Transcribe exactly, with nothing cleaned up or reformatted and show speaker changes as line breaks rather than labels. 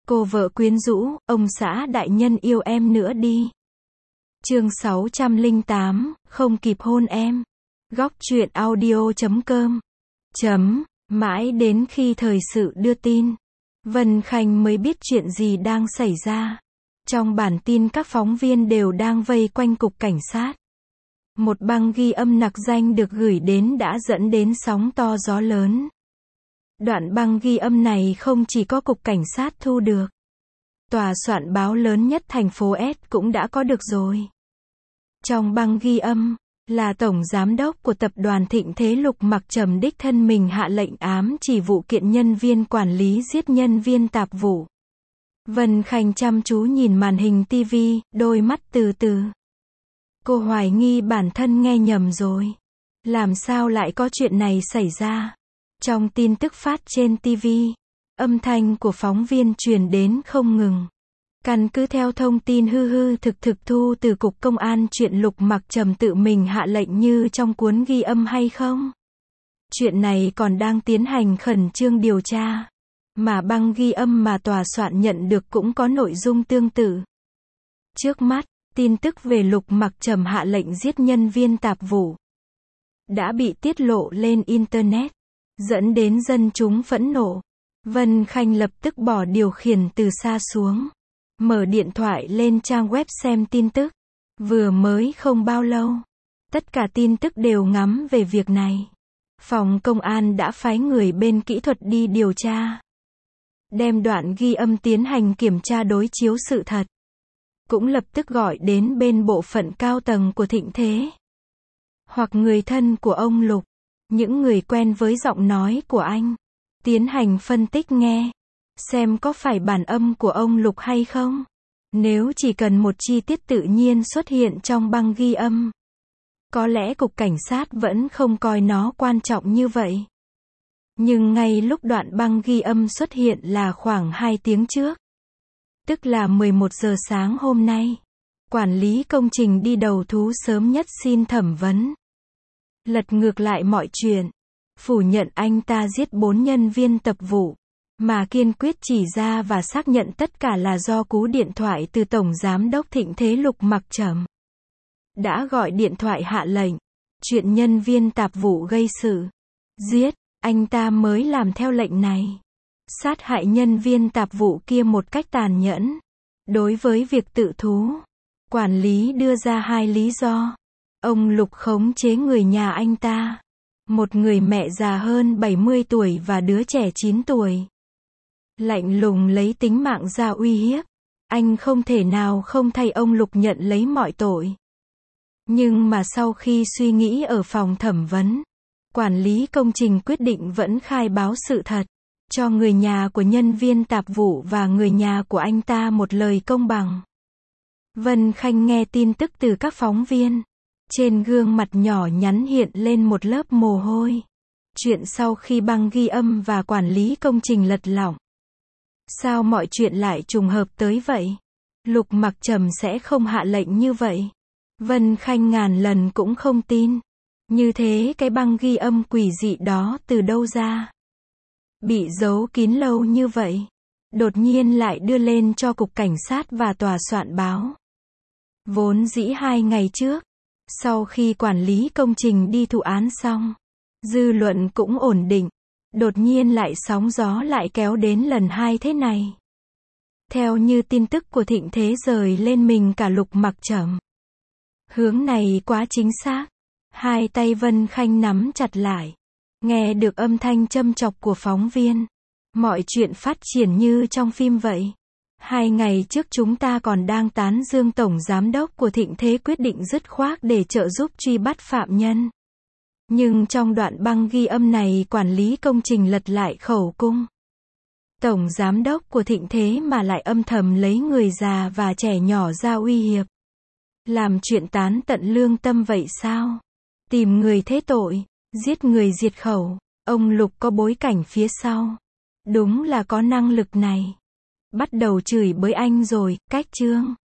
Cô vợ quyến rũ, ông xã đại nhân yêu em nữa đi. Chương sáu trăm lẻ tám, không kịp hôn em. Góc truyện audio chấm com. Chấm, mãi đến khi thời sự đưa tin, Vân Khanh mới biết chuyện gì đang xảy ra. Trong bản tin các phóng viên đều đang vây quanh cục cảnh sát. Một băng ghi âm nặc danh được gửi đến đã dẫn đến sóng to gió lớn. Đoạn băng ghi âm này không chỉ có cục cảnh sát thu được. Tòa soạn báo lớn nhất thành phố S cũng đã có được rồi. Trong băng ghi âm, là tổng giám đốc của tập đoàn Thịnh Thế Lục Mặc Trầm đích thân mình hạ lệnh ám chỉ vụ kiện nhân viên quản lý giết nhân viên tạp vụ. Vân Khanh chăm chú nhìn màn hình tivi, đôi mắt từ từ. Cô hoài nghi bản thân nghe nhầm rồi. Làm sao lại có chuyện này xảy ra? Trong tin tức phát trên tivi, âm thanh của phóng viên truyền đến không ngừng. Căn cứ theo thông tin hư hư thực thực thu từ Cục Công an, chuyện Lục Mặc Trầm tự mình hạ lệnh như trong cuốn ghi âm hay không? Chuyện này còn đang tiến hành khẩn trương điều tra. Mà băng ghi âm mà tòa soạn nhận được cũng có nội dung tương tự. Trước mắt, tin tức về Lục Mặc Trầm hạ lệnh giết nhân viên tạp vụ đã bị tiết lộ lên Internet, dẫn đến dân chúng phẫn nộ. Vân Khanh lập tức bỏ điều khiển từ xa xuống, mở điện thoại lên trang web xem tin tức. Vừa mới không bao lâu, tất cả tin tức đều ngắm về việc này. Phòng công an đã phái người bên kỹ thuật đi điều tra, đem đoạn ghi âm tiến hành kiểm tra đối chiếu sự thật. Cũng lập tức gọi đến bên bộ phận cao tầng của Thịnh Thế, hoặc người thân của ông Lục, những người quen với giọng nói của anh, tiến hành phân tích nghe, xem có phải bản âm của ông Lục hay không. Nếu chỉ cần một chi tiết tự nhiên xuất hiện trong băng ghi âm, có lẽ cục cảnh sát vẫn không coi nó quan trọng như vậy. Nhưng ngay lúc đoạn băng ghi âm xuất hiện là khoảng hai tiếng trước, tức là mười một giờ sáng hôm nay, quản lý công trình đi đầu thú sớm nhất xin thẩm vấn. Lật ngược lại mọi chuyện, phủ nhận anh ta giết bốn nhân viên tập vụ, mà kiên quyết chỉ ra và xác nhận tất cả là do cú điện thoại từ Tổng Giám đốc Thịnh Thế Lục Mặc Trầm. Đã gọi điện thoại hạ lệnh, chuyện nhân viên tạp vụ gây sự, giết, anh ta mới làm theo lệnh này. Sát hại nhân viên tạp vụ kia một cách tàn nhẫn. Đối với việc tự thú, quản lý đưa ra hai lý do. Ông Lục khống chế người nhà anh ta, một người mẹ già hơn bảy mươi tuổi và đứa trẻ chín tuổi. Lạnh lùng lấy tính mạng ra uy hiếp. Anh không thể nào không thay ông Lục nhận lấy mọi tội. Nhưng mà sau khi suy nghĩ ở phòng thẩm vấn, quản lý công trình quyết định vẫn khai báo sự thật, cho người nhà của nhân viên tạp vụ và người nhà của anh ta một lời công bằng. Vân Khanh nghe tin tức từ các phóng viên. Trên gương mặt nhỏ nhắn hiện lên một lớp mồ hôi. Chuyện sau khi băng ghi âm và quản lý công trình lật lọng. Sao mọi chuyện lại trùng hợp tới vậy? Lục Mặc Trầm sẽ không hạ lệnh như vậy. Vân Khanh ngàn lần cũng không tin. Như thế cái băng ghi âm quỷ dị đó từ đâu ra? Bị giấu kín lâu như vậy, đột nhiên lại đưa lên cho cục cảnh sát và tòa soạn báo. Vốn dĩ hai ngày trước, sau khi quản lý công trình đi thụ án xong, dư luận cũng ổn định. Đột nhiên lại sóng gió lại kéo đến lần hai thế này. Theo như tin tức của Thịnh Thế rời lên mình cả Lục Mặc Trầm. Hướng này quá chính xác. Hai tay Vân Khanh nắm chặt lại. Nghe được âm thanh châm chọc của phóng viên. Mọi chuyện phát triển như trong phim vậy. Hai ngày trước chúng ta còn đang tán dương Tổng Giám đốc của Thịnh Thế quyết định dứt khoát để trợ giúp truy bắt phạm nhân. Nhưng trong đoạn băng ghi âm này quản lý công trình lật lại khẩu cung. Tổng Giám đốc của Thịnh Thế mà lại âm thầm lấy người già và trẻ nhỏ ra uy hiếp. Làm chuyện tán tận lương tâm vậy sao? Tìm người thế tội, giết người diệt khẩu. Ông Lục có bối cảnh phía sau. Đúng là có năng lực này. Bắt đầu chửi bới anh rồi, cách chương.